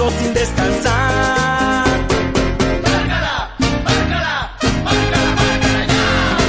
paso sin descansar. Márcala, márcala, márcala, márcala ya.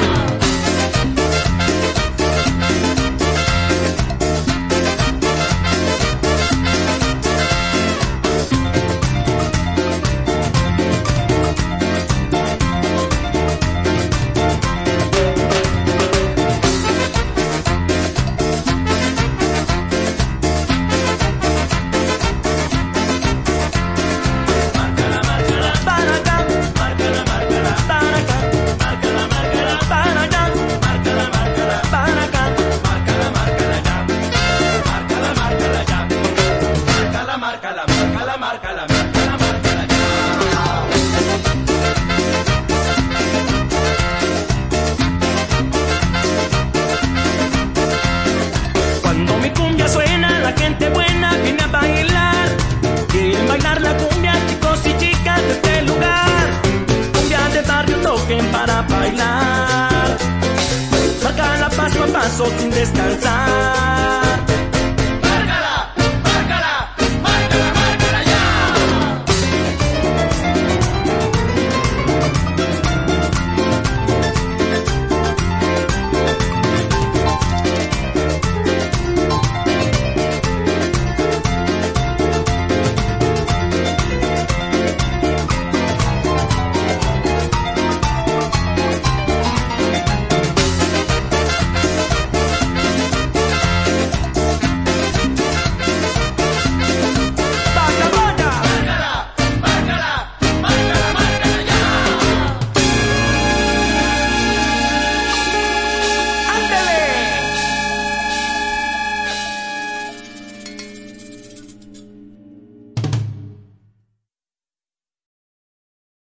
Cuando mi cumbia suena, la gente buena viene a bailar. Quieren bailar la cumbia, chicos y chicas de este lugar. Cumbia de barrio, toquen para bailar. Márcala paso a paso sin descansar.